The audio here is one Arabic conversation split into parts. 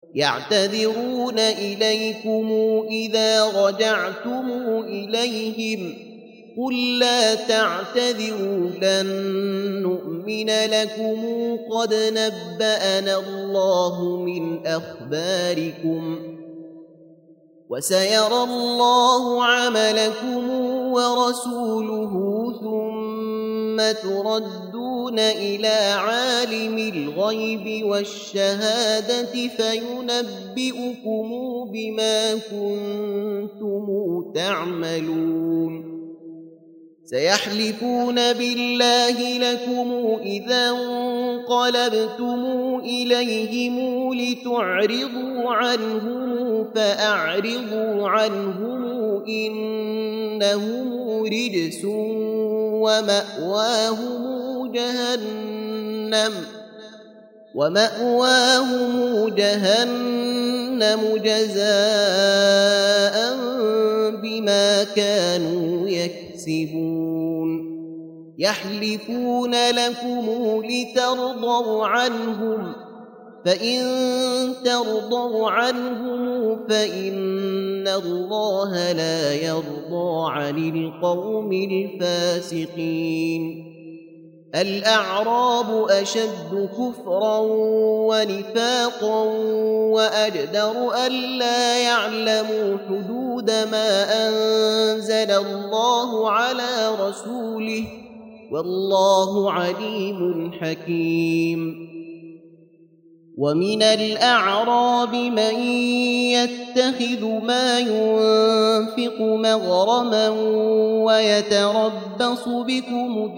يعتذرون إليكم إذا رجعتم إليهم قل لا تعتذروا لن نؤمن لكم قد نبأنا الله من أخباركم وسيرى الله عملكم ورسوله ثم تردون إلى عالم الغيب والشهادة فينبئكم بما كنتم تعملون سيحلفون بالله لكم إذا انقلبتم إليهم لتعرضوا عنهم فأعرضوا عنهم إنهم رجس ومأواهم جهنم جزاء بما كانوا يكسبون يحلفون لكم لترضوا عنهم فإن ترضوا عنهم فإن الله لا يرضى عن القوم الفاسقين الأعراب أشد كفرا ونفاقا وأجدر ألا يعلموا حدود ما أنزل الله على رسوله والله عليم حكيم ومن الأعراب من يتخذ ما ينفق مغرما ويتربص بكم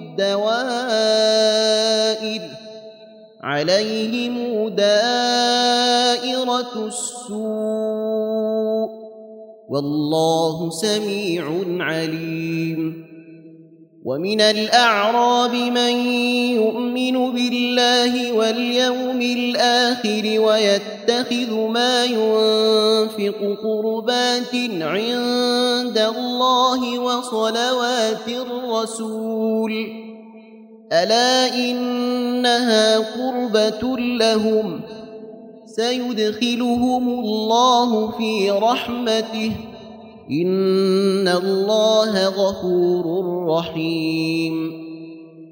الدوائر عليهم دائرة السوء والله سميع عليم ومن الأعراب من يؤمن بالله واليوم الآخر ويتخذ ما ينفق قربات عند الله وصلوات الرسول ألا إنها قربة لهم سيدخلهم الله في رحمته إن الله غفور رحيم